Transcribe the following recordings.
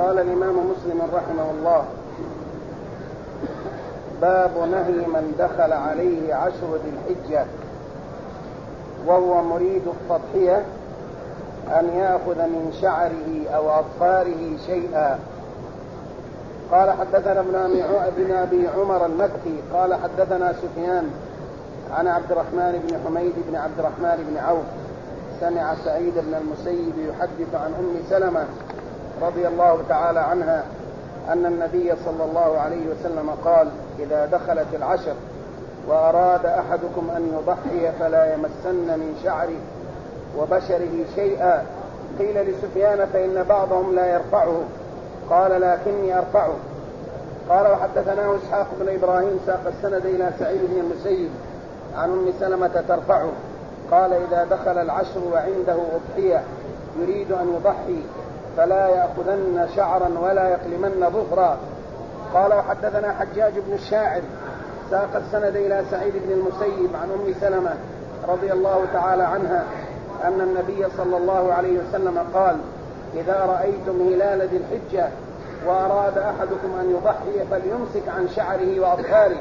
قال الإمام مسلم رحمه الله: باب نهي من دخل عليه عشر ذي الحجة وهو مريد التضحية أن يأخذ من شعره أو أظفاره شيئا. قال حدثنا ابن أبي عمر المكي قال حدثنا سفيان عن عبد الرحمن بن حميد بن عبد الرحمن بن عوف سمع سعيد بن المسيب يحدث عن أم سلمة رضي الله تعالى عنها أن النبي صلى الله عليه وسلم قال: إذا دخلت العشر وأراد أحدكم أن يضحي فلا يمسن من شعره وبشره شيئا. قيل لسفيان: فإن بعضهم لا يرفعه. قال: لكني أرفعه. قال: وحدثناه إسحاق بن إبراهيم ساق السند إلى سعيد بن المسيب عن أم سلمة ترفعه. قال: إذا دخل العشر وعنده أضحية يريد أن يضحي فلا يأخذن شعرا ولا يقلمن ظفرا. قال: وحدثنا حجاج بن الشاعر ساق السند إلى سعيد بن المسيب عن أم سلمة رضي الله تعالى عنها أن النبي صلى الله عليه وسلم قال: إذا رأيتم هلال ذي الحجة وأراد أحدكم أن يضحي فليمسك عن شعره وأظفاره.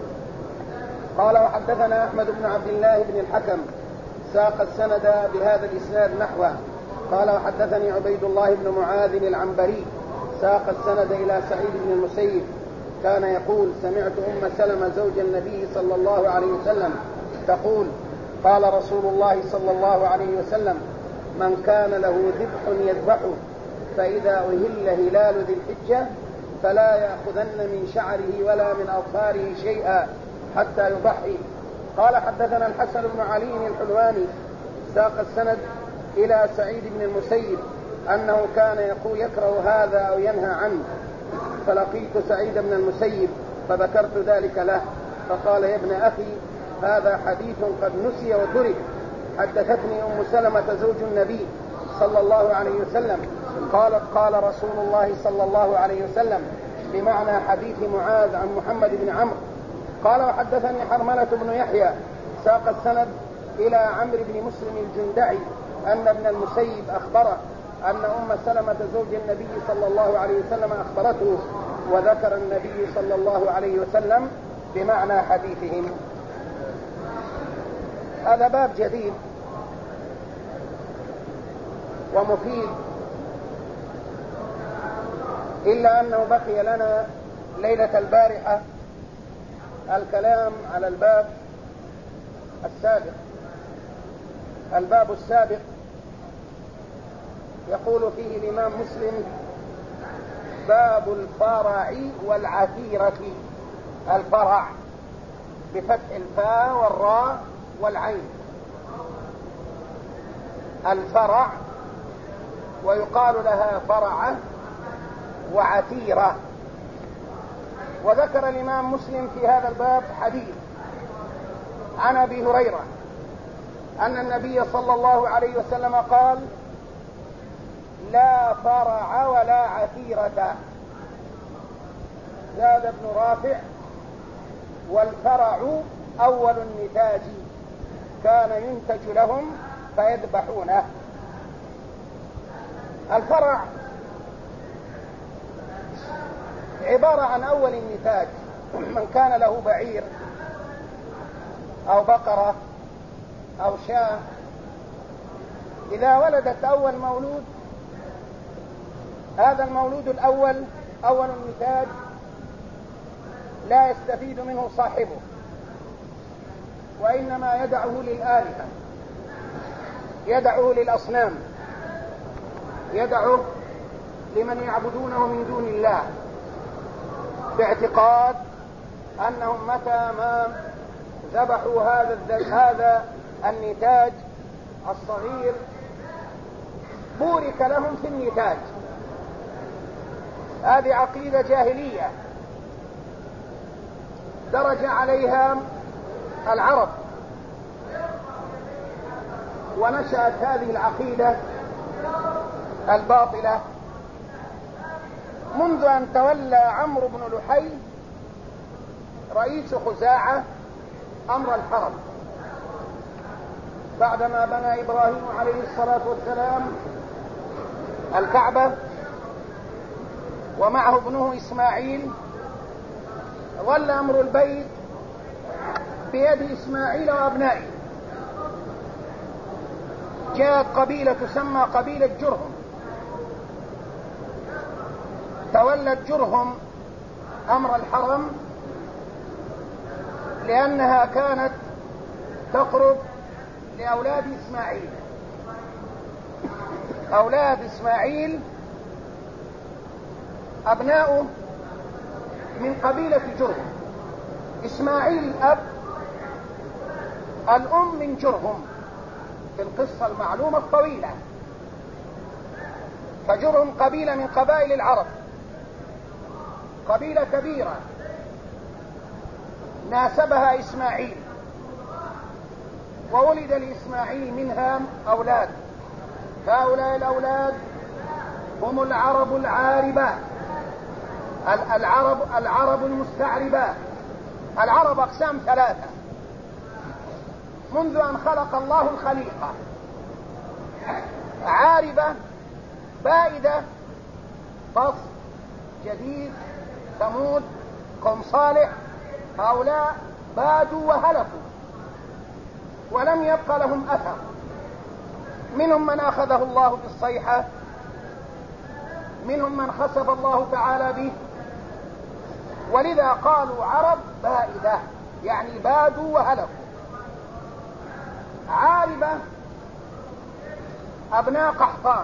قال: وحدثنا أحمد بن عبد الله بن الحكم ساق السند بهذا الإسناد نحوه. قال: وحدثني عبيد الله بن معاذ العنبري ساق السند إلى سعيد بن المسيب كان يقول: سمعت أم سلمة زوج النبي صلى الله عليه وسلم تقول: قال رسول الله صلى الله عليه وسلم: من كان له ذبح يذبحه فإذا أهل هلال ذي الحجة فلا يأخذن من شعره ولا من أظفاره شيئا حتى يضحي. قال: حدثنا الحسن بن علي الحلواني ساق السند إلى سعيد بن المسيب أنه كان يقول يكره هذا أو ينهى عنه، فلقيت سعيد بن المسيب فذكرت ذلك له فقال: يا ابن أخي، هذا حديث قد نسي وترك. حدثتني أم سلمة زوج النبي صلى الله عليه وسلم قالت: قال رسول الله صلى الله عليه وسلم بمعنى حديث معاذ عن محمد بن عمرو. قال: وحدثني حرملة بن يحيى ساق السند إلى عمرو بن مسلم الجندعي أن ابن المسيب أخبره أن أم سلمة زوج النبي صلى الله عليه وسلم أخبرته، وذكر النبي صلى الله عليه وسلم بمعنى حديثهم. هذا باب جديد ومفيد، إلا أنه بقي لنا ليلة البارحة الكلام على الباب السابق. الباب السابق يقول فيه الإمام مسلم: باب الفرع والعتيرة. الفرع بفتح الفاء والراء والعين، الفرع، ويقال لها فرعة وعتيرة. وذكر الإمام مسلم في هذا الباب حديث عن أبي هريرة أن النبي صلى الله عليه وسلم قال: لا فرع ولا عتيرة. زاد ابن رافع: والفرع أول النتاج كان ينتج لهم فيذبحونه. الفرع عبارة عن أول النتاج، من كان له بعير أو بقرة أو شاة، إذا ولدت أول مولود، هذا المولود الأول أول النتاج لا يستفيد منه صاحبه، وإنما يدعه للآلهة، يدعه للأصنام، يدعه لمن يعبدونه من دون الله، باعتقاد أنهم متى ما ذبحوا هذا النتاج الصغير بورك لهم في النتاج. هذه عقيدة جاهلية درج عليها العرب، ونشأت هذه العقيدة الباطلة منذ أن تولى عمرو بن لحي رئيس خزاعة أمر الحرم، بعدما بنى إبراهيم عليه الصلاة والسلام الكعبة ومعه ابنه إسماعيل، ظل أمر البيت بيد إسماعيل وأبنائه. جاءت قبيلة تسمى قبيلة جرهم، تولت جرهم أمر الحرم لأنها كانت تقرب لأولاد إسماعيل. أولاد إسماعيل أبناؤه من قبيلة جرهم. إسماعيل الأب، الأم من جرهم في القصة المعلومة الطويلة. فجرهم قبيلة من قبائل العرب، قبيلة كبيرة ناسبها إسماعيل، وولد لإسماعيل منها أولاد. هؤلاء الأولاد هم العرب العاربة، العرب المستعربة. العرب أقسام ثلاثة منذ أن خلق الله الخليقة: عاربة، بائدة، فص، جديد، ثمود، قوم صالح. هؤلاء بادوا وهلكوا ولم يبق لهم أثر. منهم من أخذه الله بالصيحة، منهم من خسف الله تعالى به، ولذا قالوا عرب بائدة، يعني بادوا وهلكوا. عاربة أبناء قحطان،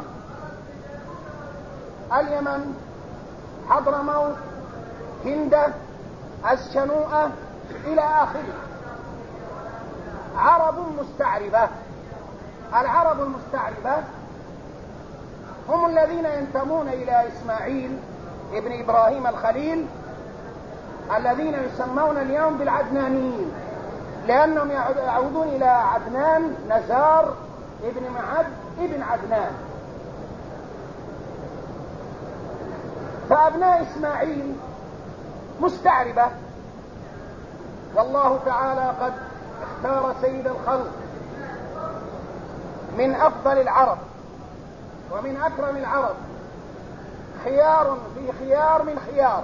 اليمن، حضرموت، هندة، الشنوءة إلى آخره. عرب مستعربة. العرب المستعربة هم الذين ينتمون إلى إسماعيل ابن إبراهيم الخليل، الذين يسمون اليوم بالعدنانيين، لأنهم يعودون إلى عدنان نزار ابن معد ابن عدنان. فأبناء إسماعيل مستعربة، والله تعالى قد اختار سيد الخلق من أفضل العرب ومن أكرم العرب، خيار في خيار من خيار،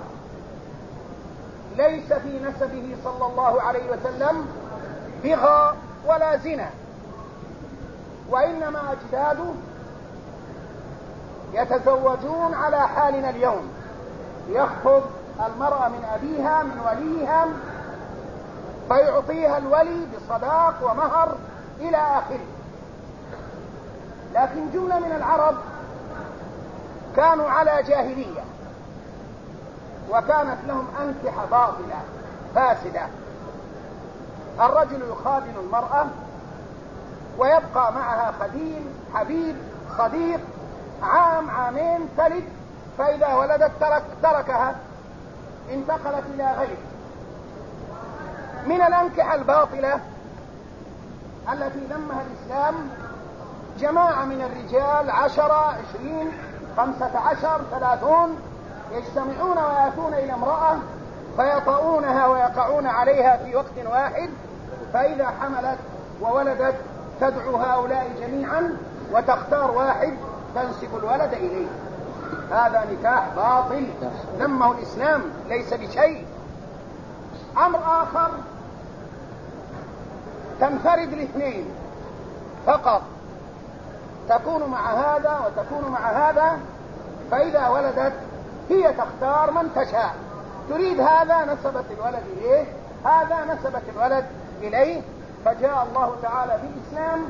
ليس في نسبه صلى الله عليه وسلم بغى ولا زنا، وإنما أجداده يتزوجون على حالنا اليوم، يخطب المرأة من أبيها من وليها فيعطيها الولي بصداق ومهر إلى آخره. لكن جملة من العرب كانوا على جاهلية، وكانت لهم أنكحة باطلة فاسدة. الرجل يخادن المرأة ويبقى معها خديم، حبيب، صديق، عام عامين تلد، فإذا ولدت تركها، انتقلت إلى غيره. من الأنكحة الباطلة التي ذمها الإسلام جماعة من الرجال، 10 20 15 30 يجتمعون ويأتون إلى امرأة فيطؤونها ويقعون عليها في وقت واحد، فإذا حملت وولدت تدعو هؤلاء جميعا وتختار واحد تنسب الولد إليه. هذا نكاح باطل ذمه الإسلام، ليس بشيء. أمر آخر، تنفرد الاثنين فقط، تكون مع هذا وتكون مع هذا، فإذا ولدت هي تختار من تشاء، تريد هذا نسبت الولد إليه، هذا نسبت الولد إليه. فجاء الله تعالى بالإسلام،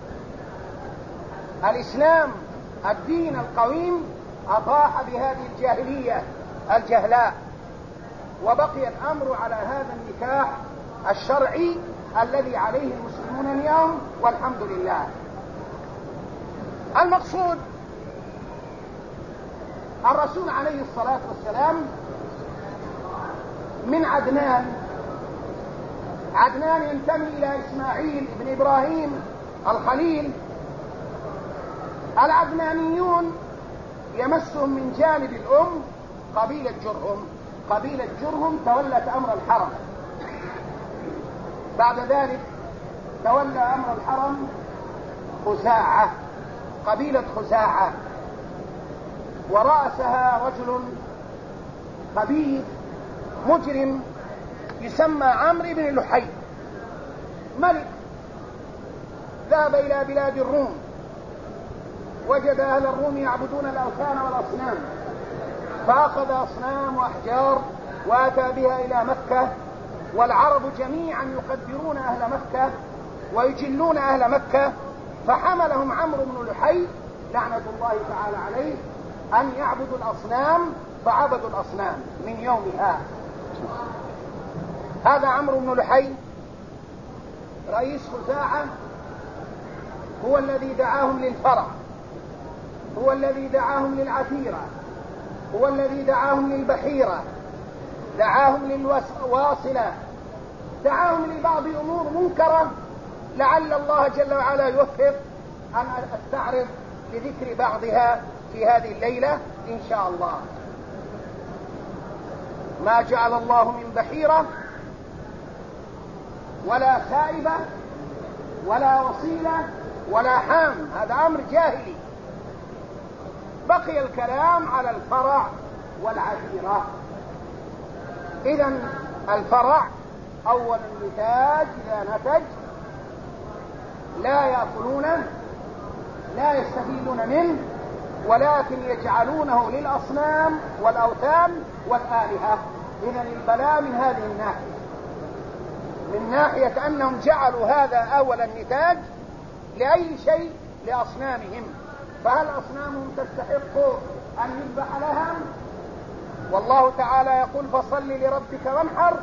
الإسلام الدين القويم، أطاح بهذه الجاهلية الجهلاء، وبقي الأمر على هذا النكاح الشرعي الذي عليه المسلمون اليوم، والحمد لله. المقصود، الرسول عليه الصلاة والسلام من عدنان. عدنان ينتمي إلى إسماعيل بن إبراهيم الخليل. العدنانيون يمسهم من جانب الأم قبيلة جرهم. قبيلة جرهم تولت أمر الحرم. بعد ذلك تولى أمر الحرم خزاعة، قبيلة خزاعة، ورأسها رجل خبيث مجرم يسمى عمرو بن لحي، ملك ذهب إلى بلاد الروم، وجد أهل الروم يعبدون الأوثان والأصنام، فأخذ أصنام وأحجار وأتى بها إلى مكة، والعرب جميعا يقدرون أهل مكة ويجلون أهل مكة، فحملهم عمرو بن لحي لعنة الله تعالى عليه أن يعبدوا الأصنام، فعبدوا الأصنام من يومها. هذا عمرو بن لحي رئيس خزاعة، هو الذي دعاهم للفرع، هو الذي دعاهم للعتيرة، هو الذي دعاهم للبحيرة، دعاهم للواصلة، دعاهم لبعض أمور منكرة، لعل الله جل وعلا يوفق أن أستعرض لذكر بعضها في هذه الليلة إن شاء الله. ما جعل الله من بحيرة ولا سائبة ولا وصيلة ولا حام، هذا أمر جاهلي. بقي الكلام على الفرع والعتيرة. إذن الفرع أول النتاج إذا نتج لا يأكلونه، لا يستفيدون منه، ولكن يجعلونه للأصنام والأوثان والآلهة. إذن البلاء من هذه الناحية، من ناحية أنهم جعلوا هذا أول النتاج لأي شيء لأصنامهم، فهل أصنامهم تستحق أن يذبح لها؟ والله تعالى يقول فصل لربك وانحر.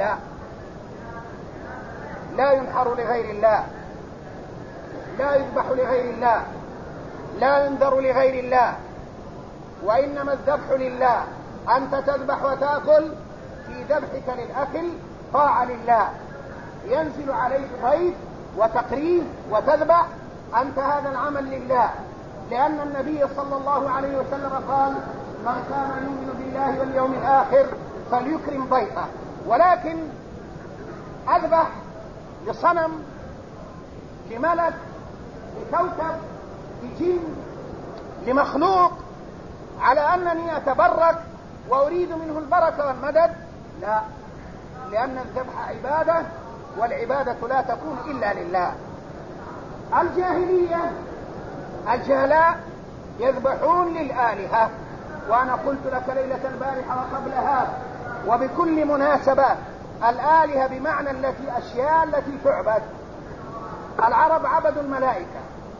لا ينحر لغير الله، لا يذبح لغير الله، لا ينذر لغير الله، وإنما الذبح لله. أنت تذبح وتأكل، في ذبحك للأكل طاعة لله. ينزل عليك ضيف وتقريه وتذبح، أنت هذا العمل لله، لأن النبي صلى الله عليه وسلم قال من كان يؤمن بالله واليوم الآخر فليكرم ضيفه. ولكن أذبح لصنم، لملك، لكوكب، لجن، لمخلوق، على أنني أتبرك وأريد منه البركة والمدد؟ لا، لأن الذبح عبادة، والعبادة لا تكون إلا لله. الجاهلية الجهلاء يذبحون للآلهة، وأنا قلت لك ليلة البارحة وقبلها وبكل مناسبة الآلهة بمعنى أشياء التي تعبد. العرب عبدوا الملائكة،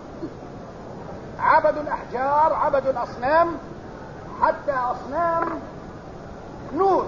عبدوا الأحجار، عبدوا الأصنام، حتى أصنام نوح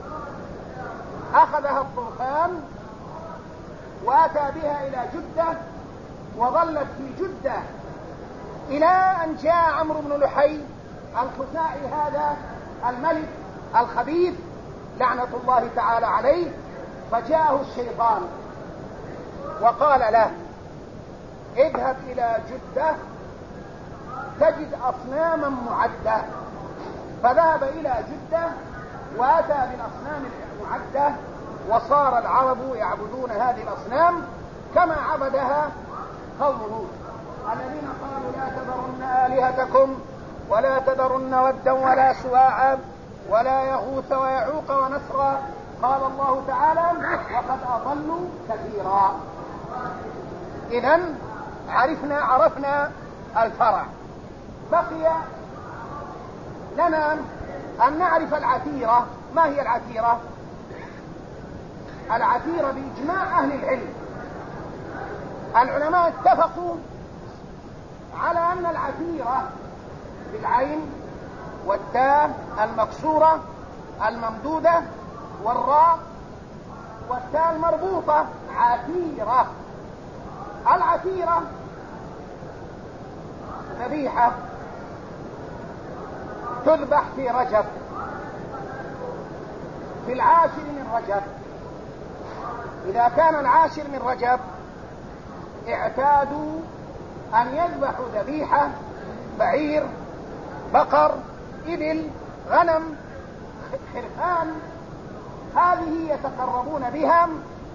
أخذها الطوفان وأتى بها إلى جدة، وظلت في جدة إلى أن جاء عمرو بن لحي الخزاعي، هذا الملك الخبيث لعنة الله تعالى عليه، فجاءه الشيطان وقال له اذهب إلى جدة تجد أصناما معدة. فذهب إلى جدة وأتى بالأصنام المعدة، وصار العرب يعبدون هذه الأصنام كما عبدها قوم نوح الذين قالوا لا تذرن آلهتكم ولا تذرن ودا ولا سواعا ولا يغوث ويعوق ونسرا. قال الله تعالى وقد أضلوا كثيرا. إذن عرفنا الفرع. بقي لنا أن نعرف العتيرة. ما هي العتيرة؟ العتيرة بإجماع أهل العلم، العلماء اتفقوا على أن العتيرة بالعين والتاء المكسورة الممدودة والراء والتاء المربوطة عتيرة. العتيرة ذبيحة تذبح في رجب، في العاشر من رجب. إذا كان العاشر من رجب اعتادوا أن يذبحوا ذبيحة، بعير، بقر، إبل، غنم، خرفان، هذه يتقربون بها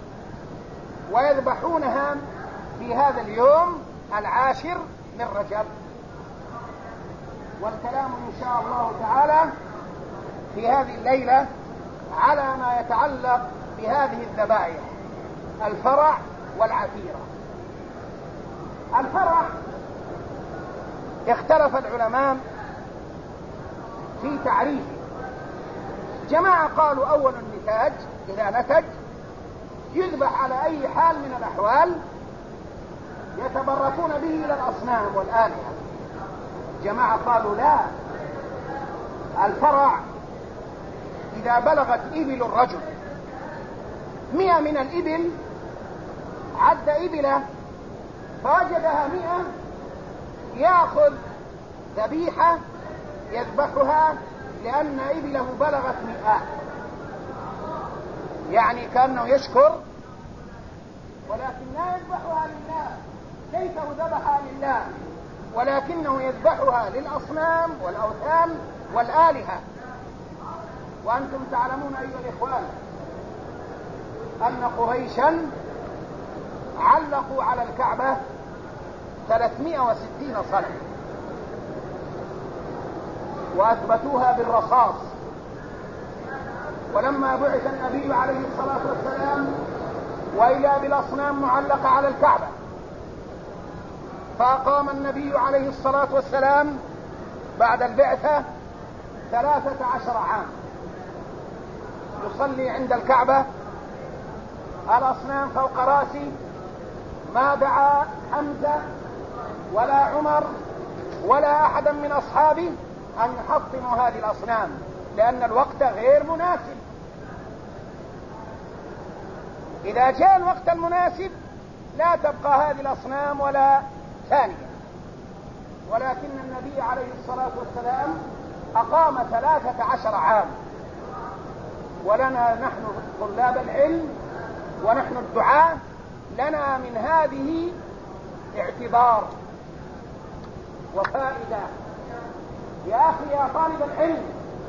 ويذبحونها في هذا اليوم العاشر من رجب. والكلام إن شاء الله تعالى في هذه الليلة على ما يتعلق بهذه الذبائح، الفرع والعتيرة. الفرع اختلف العلماء في تعريفه. جماعة قالوا أول النتاج، إذا نتج يذبح على أي حال من الأحوال يتبركون به إلى الأصنام والآلهة. جماعة قالوا لا، الفرع إذا بلغت إبل الرجل 100 من الإبل، عد إبله فوجدها 100، يأخذ ذبيحة يذبحها لأن إبله بلغت 100، يعني كأنه يشكر، ولكن لا يذبحها لله، ليته ذبحها لله، ولكنه يذبحها للأصنام والأوثان والآلهة. وأنتم تعلمون أيها الإخوان أن قريشا علقوا على الكعبة 360 صنم وأثبتوها بالرصاص. ولما بعث النبي عليه الصلاة والسلام وإذا بالأصنام معلقة على الكعبة، فأقام النبي عليه الصلاة والسلام بعد البعثة 13 عام يصلي عند الكعبة، الأصنام فوق راسي، ما دعا حمزة ولا عمر ولا أحدا من أصحابه أن يحطموا هذه الأصنام، لأن الوقت غير مناسب. إذا جاء الوقت المناسب لا تبقى هذه الأصنام ولا ثانية. ولكن النبي عليه الصلاة والسلام أقام 13 عام، ولنا نحن طلاب العلم ونحن الدعاة لنا من هذه اعتبار وفائدة. يا أخي يا طالب العلم،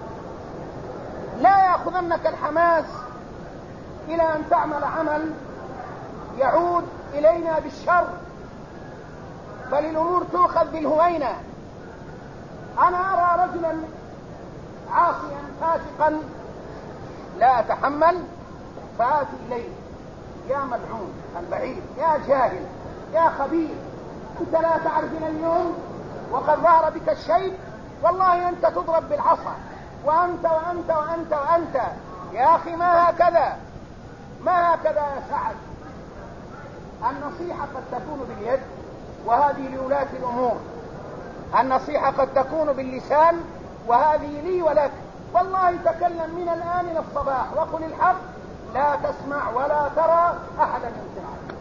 لا يأخذنك الحماس إلى أن تعمل عمل يعود إلينا بالشر، بل الأمور تؤخذ بالهوينة. أنا أرى رجلا عاصيا فاسقا لا أتحمل، فآتي إليه: يا ملعون البعيد، يا جاهل، يا خبيث، أنت لا تعرف إلى اليوم وقد ظهر بك الشيب، والله أنت تضرب بالعصا، وأنت وأنت وأنت وأنت. يا أخي ما هكذا، ما هكذا يا سعد. النصيحة قد تكون باليد، وهذه لولاة الأمور. النصيحة قد تكون باللسان، وهذه لي ولك. والله تكلم من الآن إلى الصباح وقل الحق، لا تسمع ولا ترى أحدا ينكرك.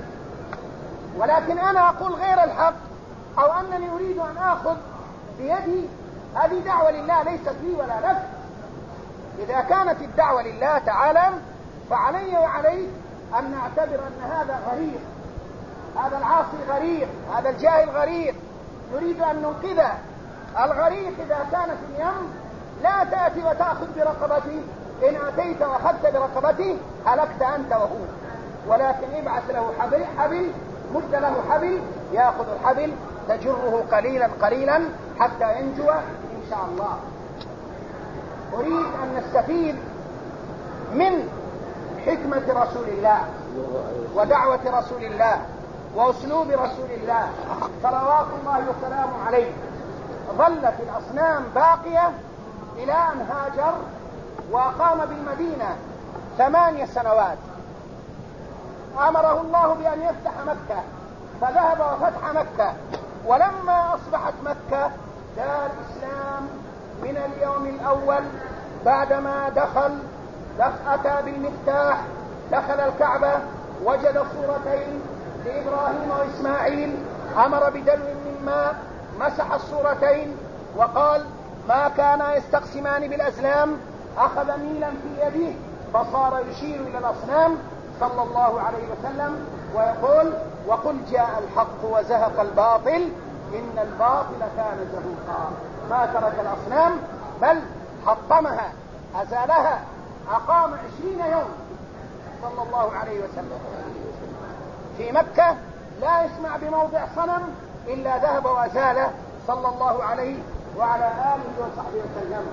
ولكن أنا أقول غير الحق، أو أنني أريد أن آخذ بيدي، هذه دعوة لله ليست لي ولا لك. إذا كانت الدعوة لله تعالى فعلي وعليك أن نعتبر أن هذا غريق، هذا العاصي غريق، هذا الجاهل غريق، نريد أن ننقذه. الغريق إذا كان في اليم لا تأتي وتأخذ برقبته، إن أتيت وأخذت برقبته هلكت أنت وهو. ولكن ابعث له حبل، مد له حبل، يأخذ الحبل تجره قليلا قليلا حتى ينجو إن شاء الله. أريد أن نستفيد من حكمة رسول الله ودعوة رسول الله وأسلوب رسول الله صلوات الله وسلامه عليه. ظلت الأصنام باقية إلى أن هاجر وأقام بالمدينة 8 سنوات. أمره الله بأن يفتح مكة، فذهب وفتح مكة. ولما أصبحت مكة دار إسلام من اليوم الأول، بعدما أتى بالمفتاح، دخل الكعبة، وجد صورتين لإبراهيم وإسماعيل، أمر بدلو من ماء، مسح الصورتين وقال: ما كانا يستقسمان بالأزلام. أخذ ميلا في يده فصار يشير إلى الأصنام صلى الله عليه وسلم ويقول: وقل جاء الحق وزهق الباطل إن الباطل كان زهوقا. ما ترك الأصنام بل حطمها، أزالها، أقام 20 يوم صلى الله عليه وسلم في مكة، لا يسمع بموضع صنم إلا ذهب وأزاله صلى الله عليه وعلى آله وصحبه وسلم.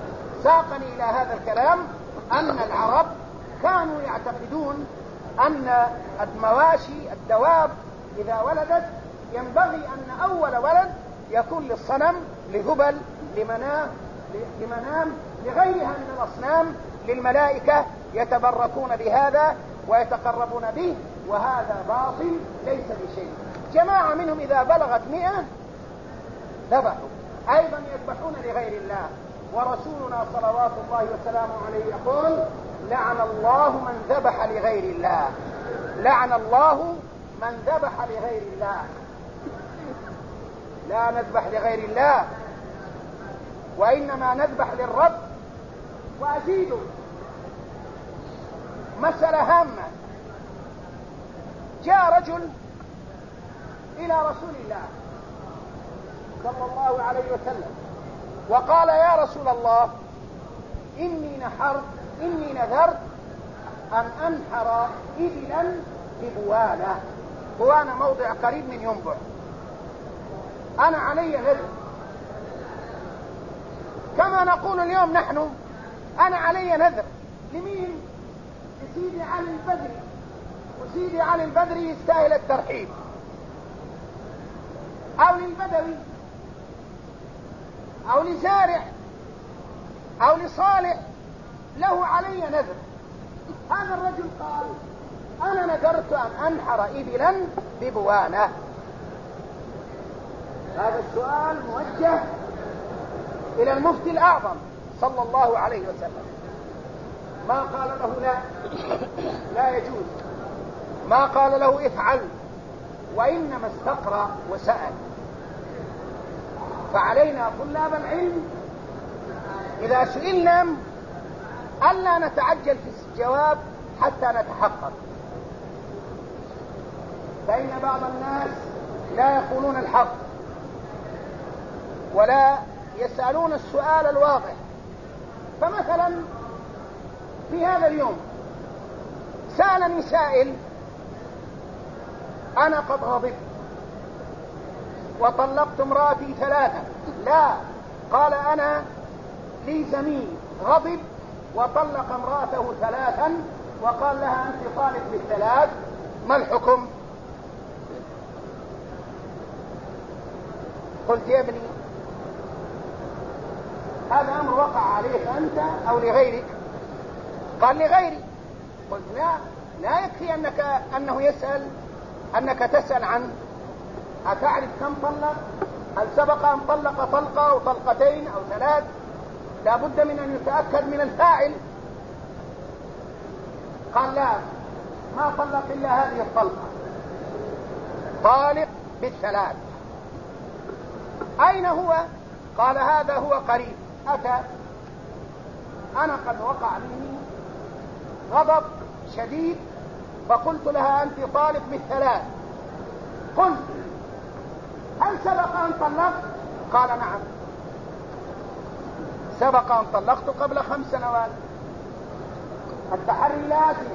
ساقني إلى هذا الكلام أن العرب كانوا يعتقدون أن المواشي الدواب إذا ولدت ينبغي أن أول ولد يكون للصنم، لهبل، لمنام، لغيرها من الأصنام، للملائكة، يتبركون بهذا ويتقربون به، وهذا باطل ليس بشيء. جماعة منهم إذا بلغت 100 ذبحوا، أيضا يذبحون لغير الله. ورسولنا صلوات الله وسلامه عليه يقول: لعن الله من ذبح لغير الله، لعن الله من ذبح لغير الله. لا نذبح لغير الله، وإنما نذبح للرب. وأزيد مسألة هامة. جاء رجل إلى رسول الله صلى الله عليه وسلم وقال: يا رسول الله، إني نذرت أن أنحر إبلا ببوانة. بوانة موضع قريب من ينبع، أنا علي نذر، كما نقول اليوم نحن أنا علي نذر. لمين؟ لسيدي علي البدري، وسيدي علي البدري يستاهل الترحيب، أو للبدوي، أو لزارع، أو لصالح له علي نذر. هذا الرجل قال: أنا نذرت أن أنحر إبلا ببوانة. هذا السؤال موجه إلى المفتي الأعظم صلى الله عليه وسلم. ما قال له لا يجوز، ما قال له افعل، وإنما استقرأ وسأل. فعلينا طلاب العلم إذا سئلنا ألا نتعجل في الجواب حتى نتحقق، فإن بعض الناس لا يقولون الحق ولا يسألون السؤال الواضح. فمثلا في هذا اليوم سألني سائل: أنا قد غضبت وطلقت امرأتي 3. لا، قال: أنا لي زميل غضب وطلق امرأته 3 وقال لها: أنت طالق بال3، ما الحكم؟ قلت: يا ابني، هذا أمر وقع عليك أنت أو لغيرك؟ قال: لغيري. قلت: لا يكفي أنه يسأل، أنك تسأل عن أتعرف كم طلق؟ هل سبق أن طلق طلقة أو طلقتين أو 3؟ لا بد من أن يتأكد من الفاعل. قال: لا، ما طلق إلا هذه الطلقة، طالق بال3. أين هو؟ قال: هذا هو قريب، أتى. أنا قد وقع مني غضب شديد فقلت لها: أنت طالق بال3. قلت: هل سبق أن طلقت؟ قال: نعم، سبق أن طلقت قبل 5 سنوات. التحري لازم،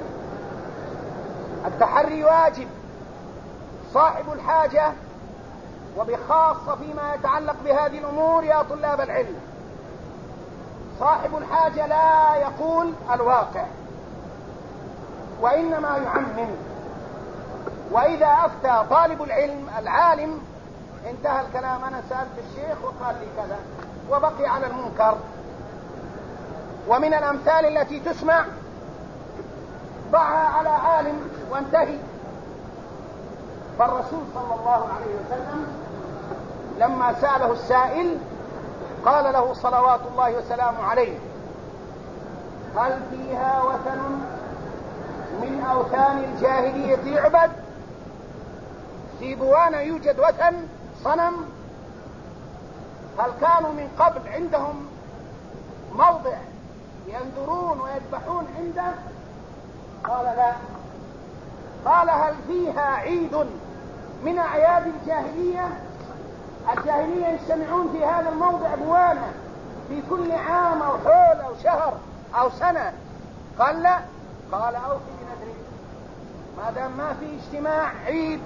التحري واجب. صاحب الحاجة، وبخاصة فيما يتعلق بهذه الأمور يا طلاب العلم، صاحب الحاجة لا يقول الواقع وإنما يعمم. وإذا أفتى طالب العلم العالم انتهى الكلام: أنا سألت الشيخ وقال لي كذا، وبقي على المنكر. ومن الأمثال التي تسمع: ضعها على عالم وانتهي. فالرسول صلى الله عليه وسلم لما سأله السائل قال له صلوات الله وسلامه عليه: هل فيها وثن من أوثان الجاهلية يعبد؟ في بوانة يوجد وثن، صنم؟ هل كانوا من قبل عندهم موضع ينذرون ويذبحون عنده؟ قال: لا. قال: هل فيها عيد من أعياد الجاهلية؟ الجاهلية يجتمعون في هذا الموضع بوانة في كل عام أو حول أو شهر أو سنة؟ قال: لا. قال: أوفي بنذرك، ما دام ما في اجتماع عيد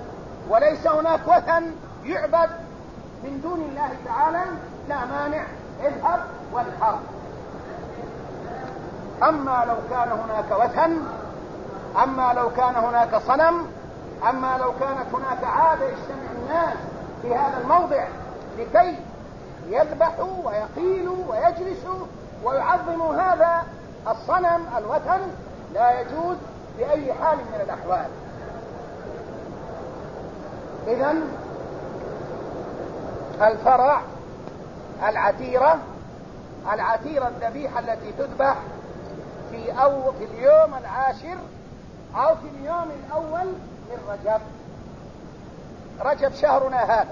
وليس هناك وثن يعبد من دون الله تعالى لا مانع اذهب والحرب. أما لو كان هناك وثن، أما لو كان هناك صنم، أما لو كانت هناك عادة يجتمع الناس في هذا الموضع لكي يذبحوا ويقيلوا ويجلسوا ويعظموا هذا الصنم الوثن، لا يجوز بأي حال من الأحوال. إذن الفرع العتيرة الذبيحة التي تذبح في اليوم العاشر أو في اليوم الأول من رجب شهرنا هذا،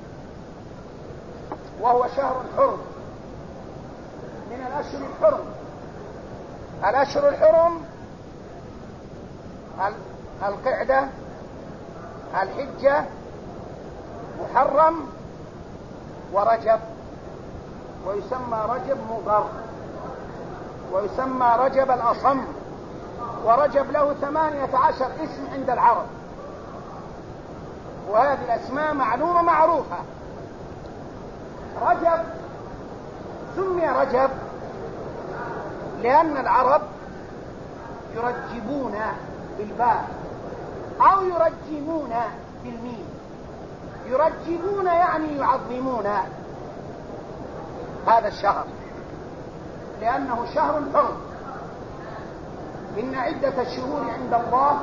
وهو شهر حرم من الأشهر الحرم. الأشهر الحرم القعدة، الحجة، محرم، ورجب، ويسمى رجب مضر، ويسمى رجب الأصم، ورجب له 18 اسم عند العرب، وهذه الأسماء معلومة معروفة. رجب سمي رجب لأن العرب يرجبون بالباء أو يرجمون بالميم. يرجبون يعني يعظمون هذا الشهر لأنه شهر حرم. إن عدة الشهور عند الله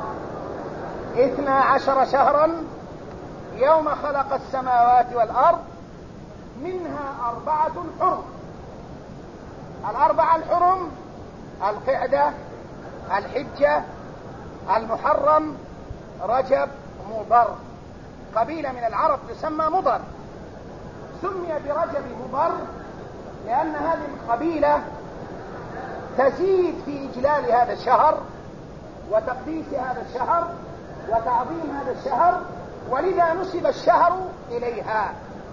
12 شهرا يوم خلق السماوات والأرض منها 4 حرم. الأربعة الحرم القعدة، الحجة، المحرم، رجب مضر. قبيلة من العرب تسمى مضر، سمي برجب مضر لأن هذه القبيلة تزيد في إجلال هذا الشهر وتقديس هذا الشهر وتعظيم هذا الشهر، ولذا نسب الشهر إليها.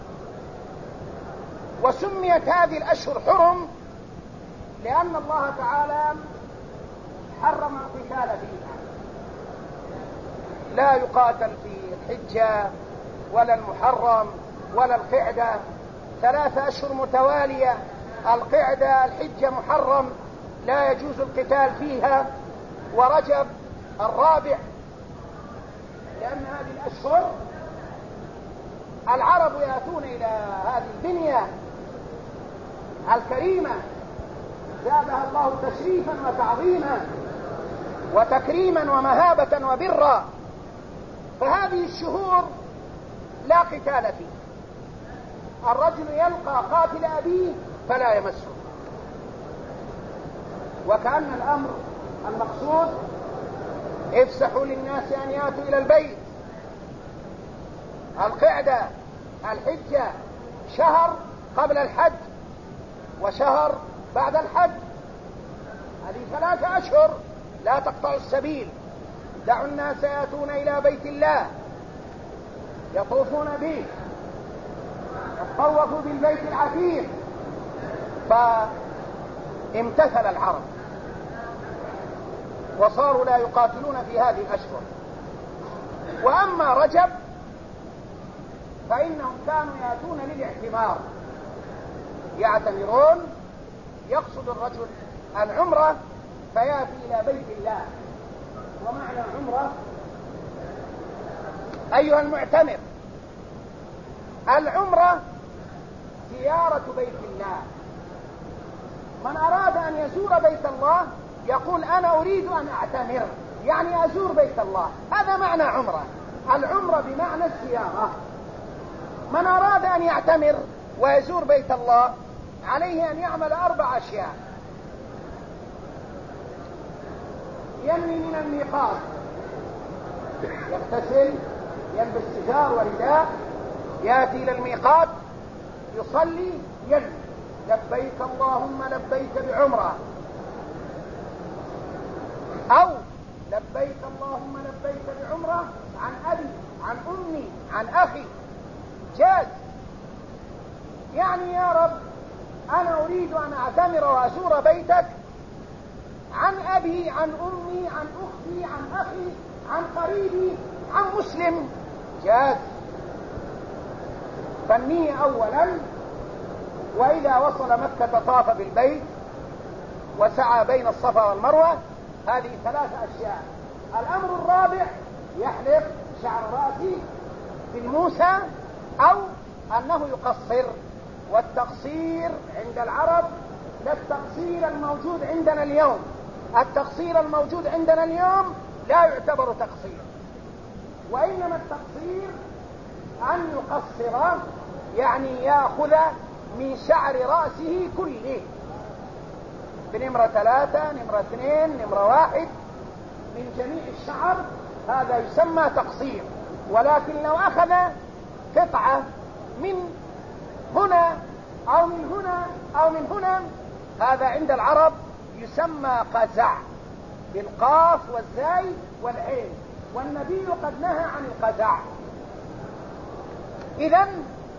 وسميت هذه الأشهر حرم لأن الله تعالى حرم القتال فيها. لا يقاتل في الحجة ولا المحرم ولا القعدة، 3 أشهر متوالية، القعدة، الحجة، محرم، لا يجوز القتال فيها. ورجب الرابع لأن هذه الأشهر العرب يأتون إلى هذه الدنيا الكريمة زادها الله تشريفا وتعظيما وتكريما ومهابة وبرا، فهذه الشهور لا قتال فيه. الرجل يلقى قاتل أبيه فلا يمسه، وكأن الأمر المقصود افسحوا للناس أن يأتوا إلى البيت. القعدة، الحجة، شهر قبل الحج وشهر بعد الحج، هذه 3 أشهر لا تقطعوا السبيل. دعوا الناس يأتون إلى بيت الله يطوفون به، يطوفوا بالبيت العتيق، فامتثل العرب وصاروا لا يقاتلون في هذه الأشهر. وأما رجب فإنهم كانوا يأتون للاعتمار، يعتمرون، يقصد الرجل العمرة فيأتي إلى بيت الله. ومعنى عمرة أيها المعتمر، العمرة زيارة بيت الله. من أراد أن يزور بيت الله يقول أنا أريد أن أعتمر، يعني أزور بيت الله، هذا معنى عمرة. العمرة بمعنى الزيارة. من أراد أن يعتمر ويزور بيت الله عليه أن يعمل 4 أشياء: ينوي من الميقات، يغتسل، يلبس سجار ورداء، يأتي إلى الميقات، يصلي، ينوي لبيك اللهم لبيك بعمرة، أو لبيك اللهم لبيك بعمرة عن أبي، عن أمي، عن أخي، جاز. يعني يا رب أنا أريد أن أعتمر وأزور بيتك عن أبي، عن أمي، عن أختي، عن أخي، عن قريبي، عن مسلم، جاز. فالنية أولا وإذا وصل مكة طاف بالبيت وسعى بين الصفا والمروة. هذه 3 أشياء. الأمر الرابع يحلق شعر رأسه بالموسى أو أنه يقصر. والتقصير عند العرب لا التقصير الموجود عندنا اليوم. التقصير الموجود عندنا اليوم لا يعتبر تقصير، وإنما التقصير أن يقصر يعني يأخذ من شعر رأسه كله بنمرة 3 نمرة 2 نمرة 1 من جميع الشعر. هذا يسمى تقصير. ولكن لو أخذ قطعة من هنا أو من هنا أو من هنا، هذا عند العرب يسمى قزع بالقاف والزاي والعين، والنبي قد نهى عن القزع. إذن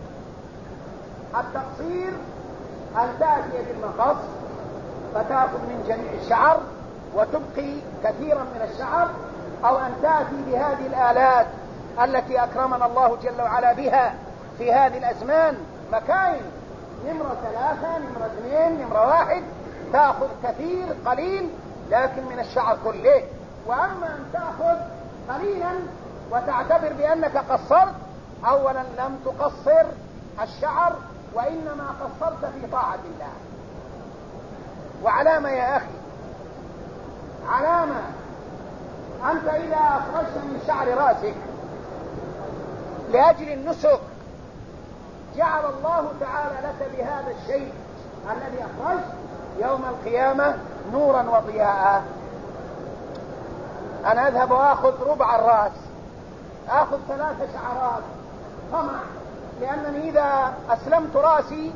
التقصير أن تأتي بالمقص فتأخذ من جميع الشعر وتبقي كثيرا من الشعر، أو أن تأتي بهذه الآلات التي أكرمنا الله جل وعلا بها في هذه الأزمان، مكاين نمرة 3 نمرة 2 نمرة 1، تأخذ كثير قليل لكن من الشعر كله. وأما أن تأخذ قليلا وتعتبر بأنك قصرت، أولا لم تقصر الشعر وإنما قصرت في طاعة الله. وعلامة يا أخي، علامة أنت إذا أخرجت من شعر رأسك لأجل النسك جعل الله تعالى لك بهذا الشيء الذي أخرجت يوم القيامة نورا وضياء. أنا أذهب وأخذ ربع الرأس، أخذ 3 شعرات طمع، لأنني إذا أسلمت رأسي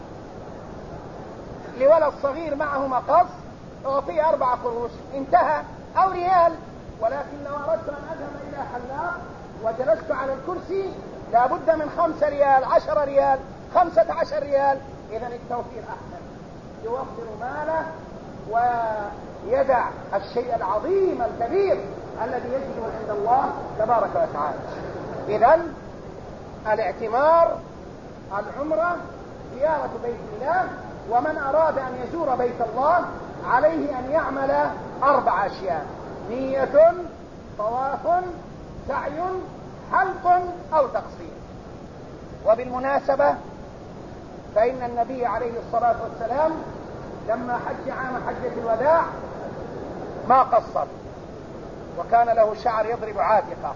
لولد صغير معه مقص أعطيه 4 قروش انتهى، أو ريال. ولكن لو أردت أن أذهب إلى حلاق وجلست على الكرسي لابد من 5 ريال 10 ريال 15 ريال. إذن التوفير أحسن، يوفر ماله ويدع الشيء العظيم الكبير الذي يجده عند الله تبارك وتعالى. إذن الاعتمار، العمرة، زيارة بيت الله. ومن أراد أن يزور بيت الله عليه أن يعمل 4 أشياء: نية، طواف، سعي، حلق أو تقصير. وبالمناسبة فإن النبي عليه الصلاة والسلام لما حج عام حجة الوداع ما قصر، وكان له شعر يضرب عاتقه.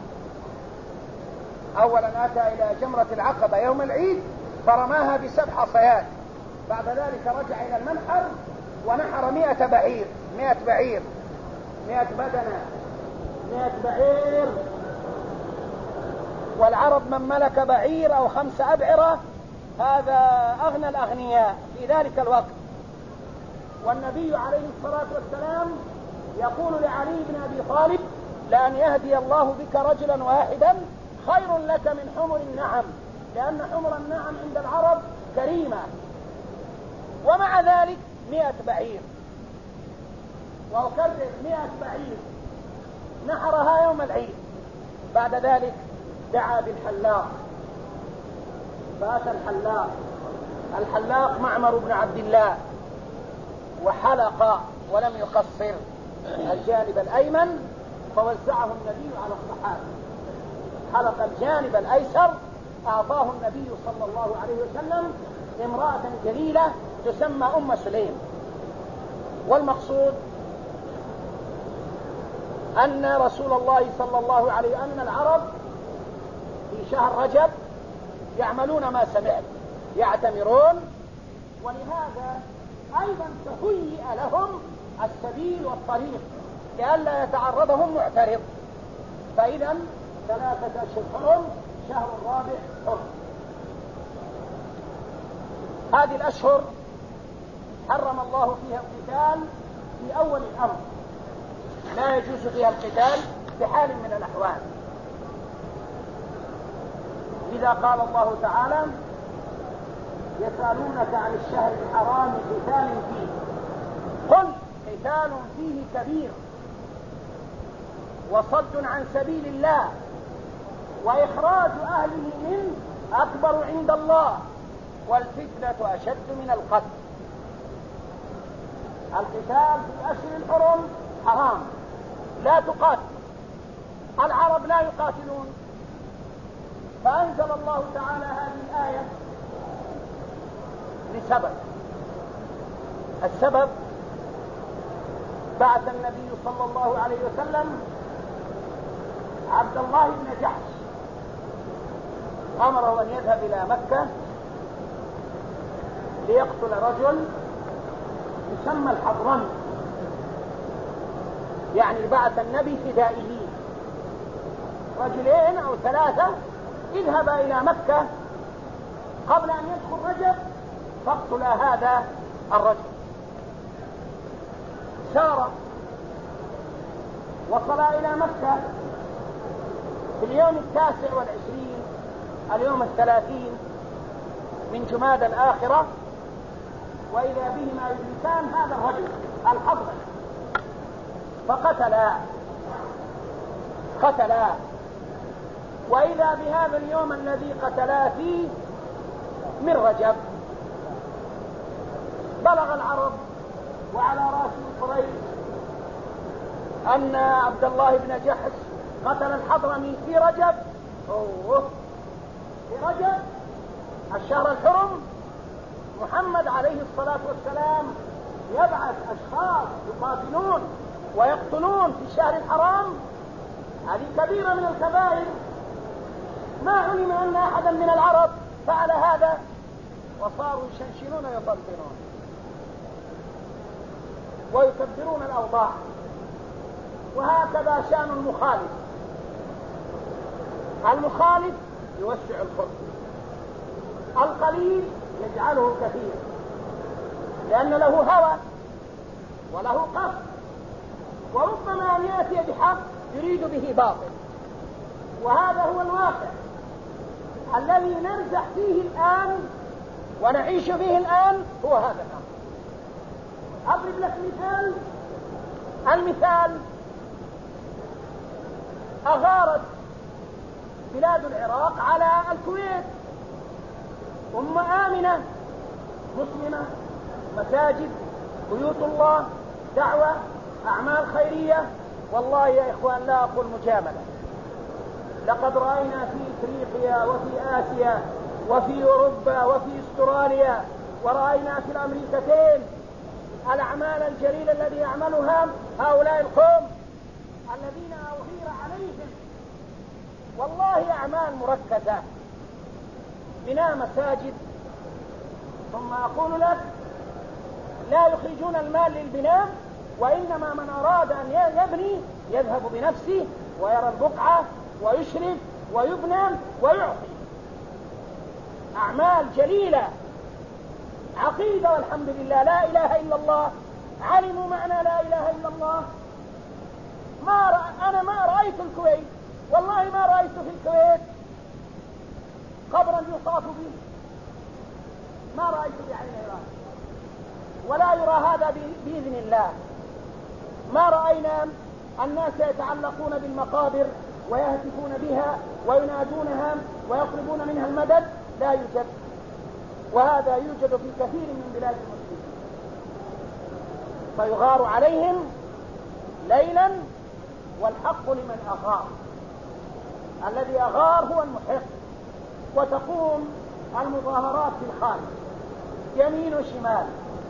أولا أتى إلى جمرة العقبة يوم العيد فرماها ب7 حصيات، بعد ذلك رجع إلى المنحر ونحر 100 بعير 100 بعير 100 بدنة 100 بعير. والعرب من ملك بعير أو 5 أبعرة هذا أغنى الأغنياء في ذلك الوقت. والنبي عليه الصلاة والسلام يقول لعلي بن أبي طالب: لأن يهدي الله بك رجلا واحدا خير لك من حمر النعم، لأن حمر النعم عند العرب كريمة. ومع ذلك 100 بعير، وأكرر 100 بعير نحرها يوم العيد. بعد ذلك دعا بالحلاق، فأتى الحلاق معمر بن عبد الله وحلق ولم يقصر الجانب الأيمن، فوزعه النبي على الصحابة. حلق الجانب الأيسر، أعطاه النبي صلى الله عليه وسلم امرأة جليلة تسمى أم سليم. والمقصود أن رسول الله صلى الله عليه وسلم أن العرب في شهر رجب يعملون ما سمعت، يعتمرون، ولهذا أيضا تهيئ لهم السبيل والطريق لئلا يتعرضهم معترض. فإذا 3 أشهر حرم، شهر الرابع حرم. هذه الأشهر حرم الله فيها القتال في أول الأمر، لا يجوز فيها القتال بحال من الأحوال. لذا قال الله تعالى: يسألونك عن الشهر الحرام قتال فيه، قل قتال فيه كبير وصد عن سبيل الله وإخراج أهله منه أكبر عند الله والفتنة أشد من القتل. القتال في الأشهر الحرم حرام، لا تقاتل. العرب لا يقاتلون، فأنزل الله تعالى هذه الآية لسبب. السبب بعث النبي صلى الله عليه وسلم عبد الله بن جحش، أمره أن يذهب إلى مكة ليقتل رجل يسمى الحضرمي، يعني بعث النبي فدائيين، رجلين أو ثلاثة، اذهبا إلى مكة قبل أن يدخل رجب فاقتلا هذا الرجل. سار وصل إلى مكة في اليوم 29 اليوم 30 من جمادى الآخرة، وإذا بهما يدركان هذا الرجل الحضرمي فقتلا، وإذا بهذا اليوم الذي قتلا فيه من رجب. بلغ العرب وعلى رأسهم قريش أن عبد الله بن جحش قتل الحضرمي في رجب. في رجب الشهر الحرم، محمد عليه الصلاة والسلام يبعث أشخاص يقاتلون ويقتلون في الشهر الحرام. هذه كبيرة من الكبائر، ما علم أن أحدا من العرب فعل هذا، وصاروا يشنشنون ويطبرون ويكبرون الأوضاع. وهكذا شأن المخالف. المخالف يوسع الخلق، القليل يجعله كثير، لأن له هوى وله قصد، وربما أن يأتي بحق يريد به باطل. وهذا هو الواقع الذي نرزح فيه الآن ونعيش فيه الآن، هو هذا الأمر. أضرب لك مثال. المثال: أغارت بلاد العراق على الكويت، أم آمنة مسلمة، مساجد، بيوت الله، دعوة، أعمال خيرية. والله يا إخوان لا أقول مجاملة، لقد رأينا في إفريقيا وفي آسيا وفي أوروبا وفي أستراليا ورأينا في الأمريكتين الأعمال الجليلة الذي يعملها هؤلاء القوم الذين أغير عليهم. والله أعمال مركزة، بناء مساجد. ثم أقول لك لا يخرجون المال للبناء، وإنما من أراد أن يبني يذهب بنفسه ويرى البقعة ويشرف ويبنى ويعطي. أعمال جليلة، عقيدة والحمد لله، لا إله إلا الله، علموا معنى لا إله إلا الله. أنا ما رأيت الكويت، والله ما رأيت في الكويت قبرا يطاف به، ما رأيت بعيني رأي، ولا يرى هذا بإذن الله. ما رأينا الناس يتعلقون بالمقابر ويهتفون بها وينادونها ويطلبون منها المدد، لا يوجد. وهذا يوجد في كثير من بلاد المسلمين، فيغار عليهم ليلا والحق لمن أغار. الذي أغار هو المحق. وتقوم المظاهرات في الخارج يمين وشمال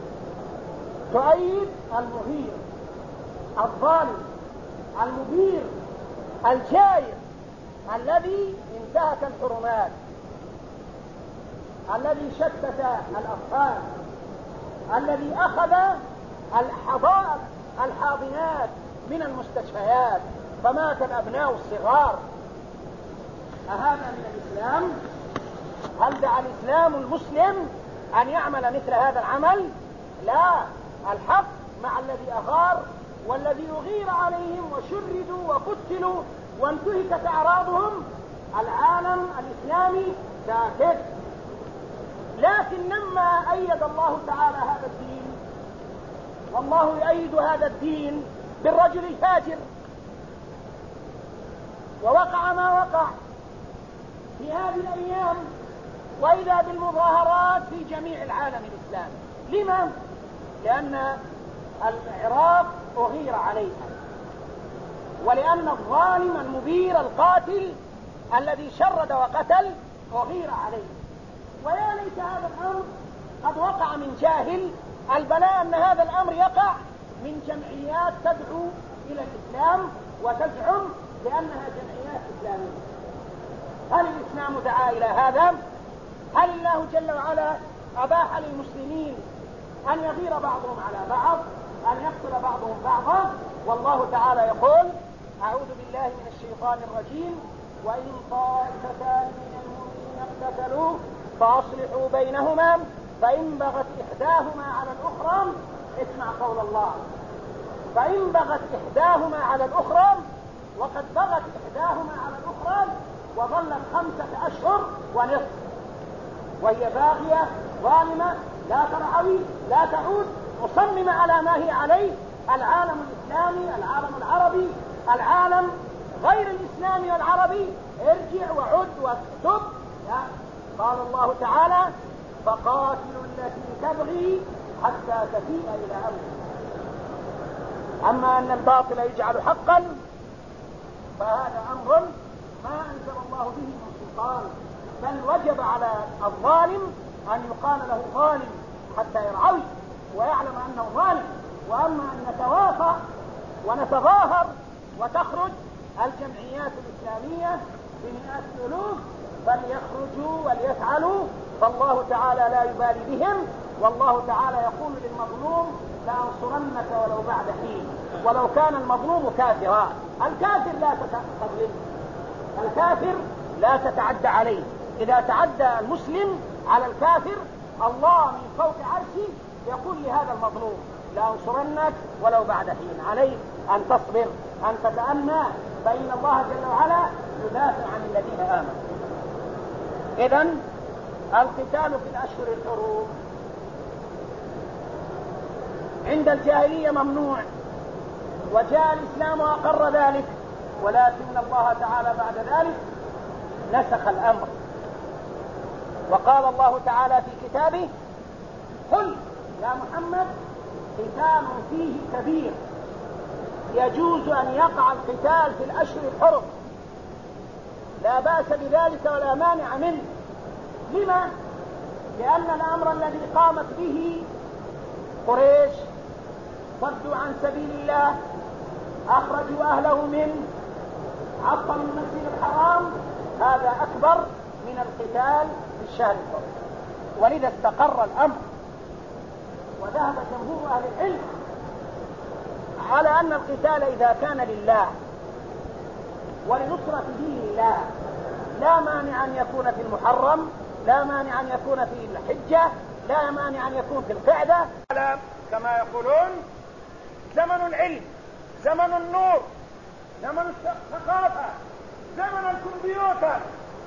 تؤيد المغير الظالم المبير الجائر الذي انتهك الحرمات، الذي شتت الأطفال، الذي أخذ الحاضنات من المستشفيات فمات الأبناء الصغار. أهذا من الإسلام؟ هل دعا الإسلام المسلم أن يعمل مثل هذا العمل؟ لا، الحق مع الذي أغار والذي أغير عليهم وشردوا وقتلوا وانتهكت أعراضهم. العالم الإسلامي ساكت، لكن لما أيد الله تعالى هذا الدين، والله يؤيد هذا الدين بالرجل الفاجر، ووقع ما وقع في هذه الأيام وإذا بالمظاهرات في جميع العالم الإسلامي. لما؟ لأن العراق أغير عليها، ولأن الظالم المبير القاتل الذي شرد وقتل أغير عليه. ويا ليت هذا الأمر قد وقع من جاهل. البلاء أن هذا الأمر يقع من جمعيات تدعو إلى الإسلام وتزعم بأنها جمعيات إسلامية. هل الإسلام دعا إلى هذا؟ هل الله جل وعلا أباح للمسلمين أن يغير بعضهم على بعض، أن يقتل بعضهم بعضا؟ والله تعالى يقول: أعوذ بالله من الشيطان الرجيم: وإن طائفتان من المؤمنين اقتتلوا فأصلحوا بينهما فإن بغت إحداهما على الأخرى، اسمع قول الله، فإن بغت إحداهما على الأخرى، وقد بغت إحداهما على الأخرى وظلت 5 أشهر ونصف وهي باغية ظالمة لا ترعوي لا تعود، مصممة على ما هي عليه. العالم الإسلامي، العالم العربي، العالم غير الإسلامي والعربي، ارجع وعد واكتب. قال الله تعالى: فقاتلوا التي تبغي حتى تفيء إلى أمره. أما أن الباطل يجعل حقا فهذا أمر ما أنزل الله به من سلطان، بل وجب على الظالم أن يقال له ظالم حتى يرعوي ويعلم أنه ظالم. وأما أن نتوافى ونتظاهر وتخرج الجمعيات الإسلامية بمئات الألوف فليخرجوا وليفعلوا، فالله تعالى لا يبالي بهم. والله تعالى يقول للمظلوم: لأنصرنك ولو بعد حين، ولو كان المظلوم كافرا. الكافر لا تظلم، الكافر لا تتعدى عليه. إذا تعدى المسلم على الكافر الله من فوق عرشه يقول لهذا المظلوم: لأنصرنك ولو بعد حين. عليك أن تصبر، أن تتأنى، فإن الله جل وعلا يدافع عن الذين آمنوا. إذن القتال في الأشهر الحرم عند الجاهلية ممنوع، وجاء الإسلام وأقر ذلك، ولكن الله تعالى بعد ذلك نسخ الأمر، وقال الله تعالى في كتابه: قل يا محمد قتال فيه كبير يجوز أن يقع القتال في الأشهر الحرم، لا بأس بذلك ولا مانع منه. لما؟ لأن الأمر الذي قامت به قريش صدوا عن سبيل الله، أخرجوا أهله منه، عطلوا المسجد الحرام، هذا أكبر من القتال في الشهر الحرم. ولذا استقر الأمر، وذهب جمهور أهل العلم على أن القتال إذا كان لله ولنصرة دين الله لا مانع أن يكون في المحرم، لا مانع أن يكون في الحجة، لا مانع أن يكون في القعدة. كما يقولون: زمن العلم، زمن النور، زمن الثقافة، زمن الكمبيوتر.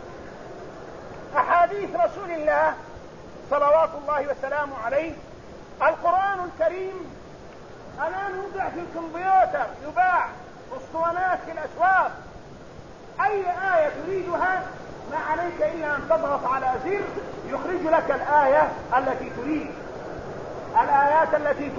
أحاديث رسول الله صلوات الله وسلامه عليه، القرآن الكريم الآن يوضع في الكمبيوتر، يباع اسطوانات في الأسواق. أي آية تريدها ما عليك إلا أن تضغط على زر يخرج لك الآية التي تريد، الآيات التي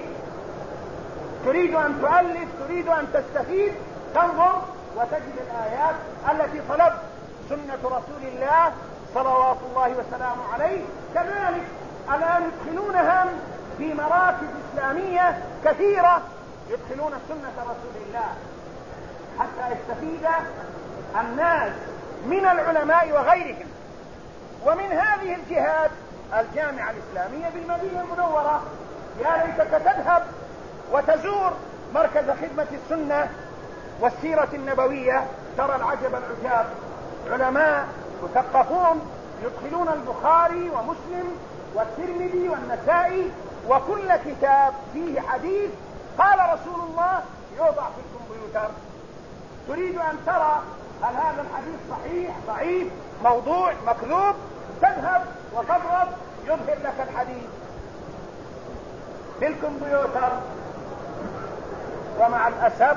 تريد أن تؤلف، تريد أن تستفيد، تنظر وتجد الآيات التي طلبت. سنة رسول الله صلوات الله وسلامه عليه كذلك الآن يدخلونها في مراكز إسلامية كثيرة، يدخلون سنة رسول الله حتى يستفيد الناس من العلماء وغيرهم. ومن هذه الجهات الجامعة الإسلامية بالمدينة المنورة، يا ليتك تذهب وتزور مركز خدمة السنة والسيرة النبوية، ترى العجب العجاب. علماء مثقفون يدخلون البخاري ومسلم والترمذي والنسائي وكل كتاب فيه حديث قال رسول الله يوضع في الكمبيوتر. تريد أن ترى هل هذا الحديث صحيح، ضعيف، موضوع، مكذوب، تذهب وتضرب يظهر لك الحديث في الكمبيوتر. ومع الأسف،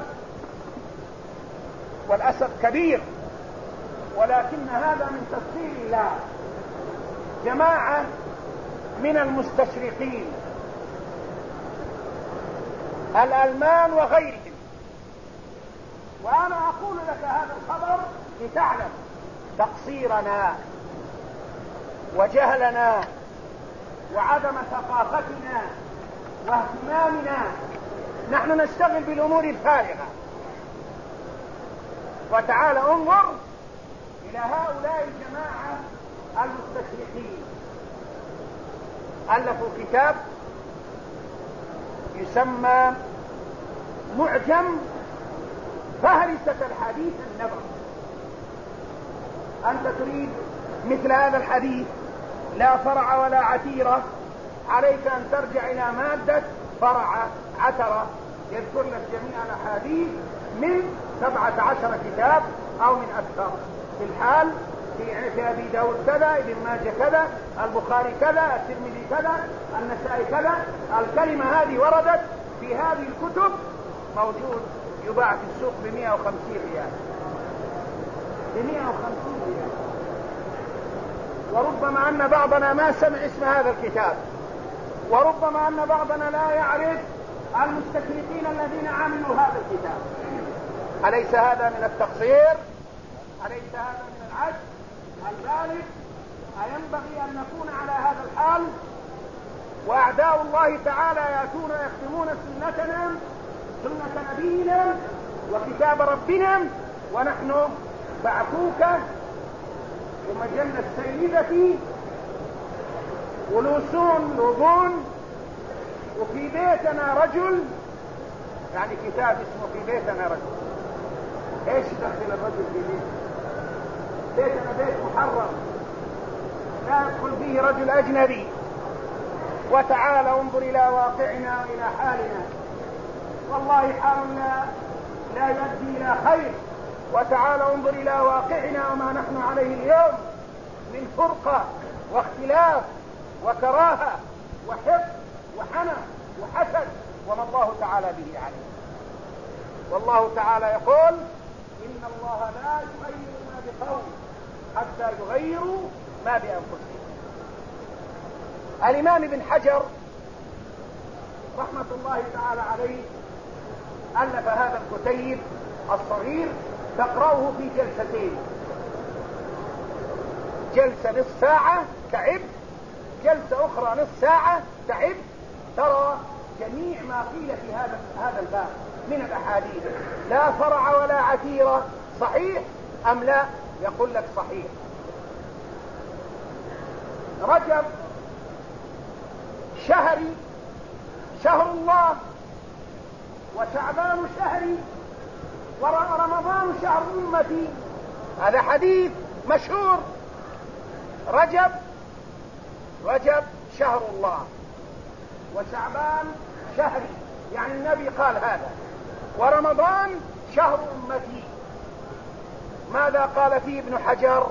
والأسف كبير، ولكن هذا من تسخير الله، جماعة من المستشرقين الألمان وغيرهم، وأنا أقول لك هذا الخبر لتعلم تقصيرنا وجهلنا وعدم ثقافتنا واهتمامنا. نحن نشتغل بالأمور الفارغة. وتعال انظر إلى هؤلاء الجماعة المستشرقين، ألفوا كتاب يسمى معجم فهرسة الحديث النبوي. أنت تريد مثل هذا الحديث لا فرع ولا عتيرة، عليك أن ترجع إلى مادة فرع عترة يذكر لك جميع الأحاديث من 17 كتاب أو من أكثر. في الحال في أبي داود كذا، ابن ماجه كذا، البخاري كذا، الترمذي كذا، النسائي كذا. الكلمة هذه وردت في هذه الكتب، موجود يباع في السوق ب150 ريال، ب150 ريال. وربما أن بعضنا ما سمع اسم هذا الكتاب، وربما أن بعضنا لا يعرف المستشرقين الذين عملوا هذا الكتاب. أليس هذا من التقصير؟ أليس هذا من العجز البالغ؟ أينبغي أن نكون على هذا الحال؟ وأعداء الله تعالى يأتون ويختمون سنتنا، سنة نبينا وكتاب ربنا، ونحن بعثوك ومجلة سيدتي ولوسون لوبون، وفي بيتنا رجل، يعني كتاب اسمه في بيتنا رجل. ايش دخل الرجل في بيتنا؟ بيتنا بيت محرم لا يدخل فيه رجل اجنبي. وتعال انظر الى واقعنا والى حالنا، والله حالنا لا يؤدي الى خير. وتعال انظر الى واقعنا وما نحن عليه اليوم من فرقة واختلاف وكراهة وحقد وحنى وحسد، وما الله تعالى به عليه. والله تعالى يقول إن الله لا يغير ما بقوم حتى يغيروا ما بأنفسهم. الإمام ابن حجر رحمة الله تعالى عليه ألف هذا الكتيب الصغير، تقرأه في جلستين، جلسة نصف ساعة تعب، جلسة أخرى نصف ساعة تعب، ترى جميع ما قيل في هذا الباب من الأحاديث، لا فرع ولا عتيرة، صحيح أم لا؟ يقول لك صحيح. رجب شهري، شهر الله، وشعبان شهري، ورمضان شهر أمتي. هذا حديث مشهور. رجب شهر الله، وشعبان شهري، يعني النبي قال هذا، ورمضان شهر أمتي. ماذا قال فيه ابن حجر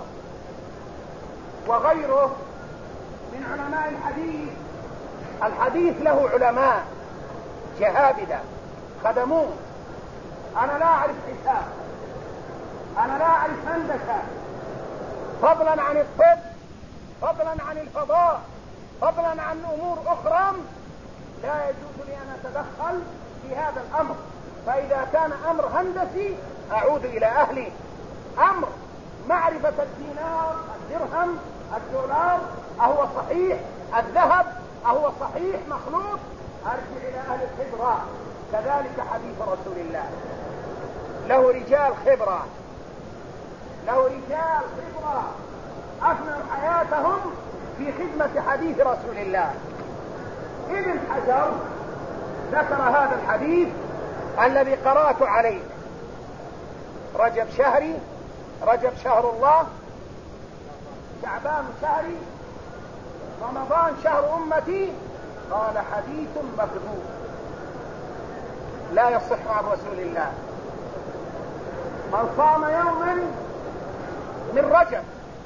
وغيره من علماء الحديث؟ الحديث له علماء جهابذة خدموه. أنا لا أعرف حساب، أنا لا أعرف هندسة، فضلا عن الطب، فضلا عن الفضاء، فضلا عن أمور أخرى لا يجوز لي أن أتدخل في هذا الأمر. فإذا كان أمر هندسي أعود إلى أهلي. أمر معرفة الدينار، الدرهم، الدولار، أهو صحيح؟ الذهب أهو صحيح مخلوط؟ أرجع إلى أهل الخبرة. كذلك حديث رسول الله له رجال خبرة، له رجال خبرة أفنوا حياتهم في خدمة حديث رسول الله. ابن حجر ذكر هذا الحديث الذي قرأت عليه: رجب شهري، رجب شهر الله، شعبان شهري، رمضان شهر أمتي. قال حديث مكذوب لا يصح عن رسول الله. من صام يوما من رجب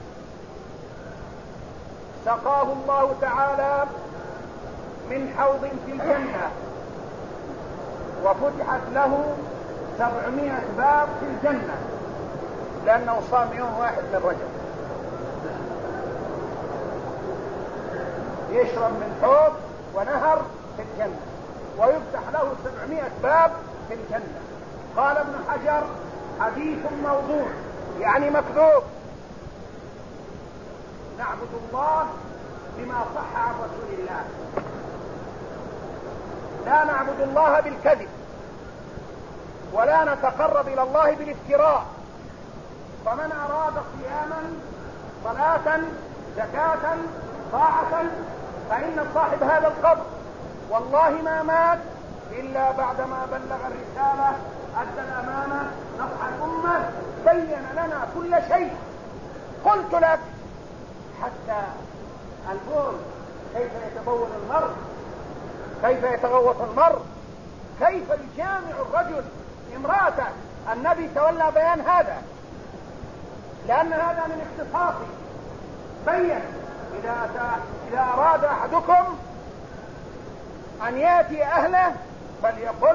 سقاه الله تعالى من حوض في الجنة، وفتحت له 700 باب في الجنة، لأنه صام يوم واحد من رجب. يشرب من حوض ونهر في الجنة، ويفتح له 700 باب في الجنة. قال ابن حجر: حديث موضوع، يعني مكذوب. نعبد الله بما صح عن رسول الله، لا نعبد الله بالكذب، ولا نتقرب إلى الله بالافتراء. فمن أراد صياما، صلاة، زكاة، طاعة، فإن صاحب هذا القبر والله ما مات إلا بعدما بلغ الرسالة، أدى الأمانة، نصح الأمة، بين لنا كل شيء. قلت لك حتى البول، كيف يتبول المرء، كيف يتغوط المرء، كيف يجامع الرجل امرأته. النبي تولى بيان هذا لأن هذا من اختصاصه. بين إذا أراد أحدكم أن يأتي أهله فليقل.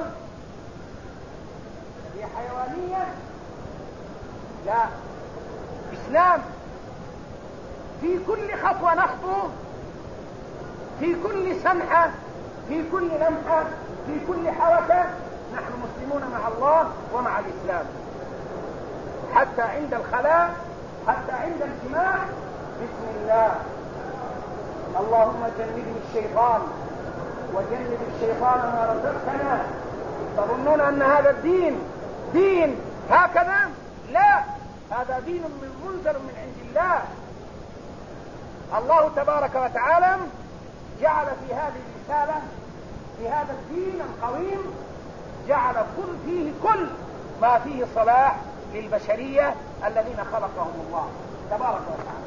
هي حيوانية؟ لا، إسلام. في كل خطوة نخطو، في كل سمحة، في كل لمحة، في كل حركة، نحن مسلمون مع الله ومع الإسلام. حتى عند الخلاء، حتى عند الجماع، بسم الله، اللهم جنبني الشيطان وجنب الشيطان ما رزقتنا. تظنون أن هذا الدين دين هكذا؟ لا، هذا دين منزل من عند الله. الله تبارك وتعالى جعل في هذه الرسالة، في هذا الدين القويم، جعل فيه كل ما فيه صلاح للبشرية الذين خلقهم الله تبارك وتعالى.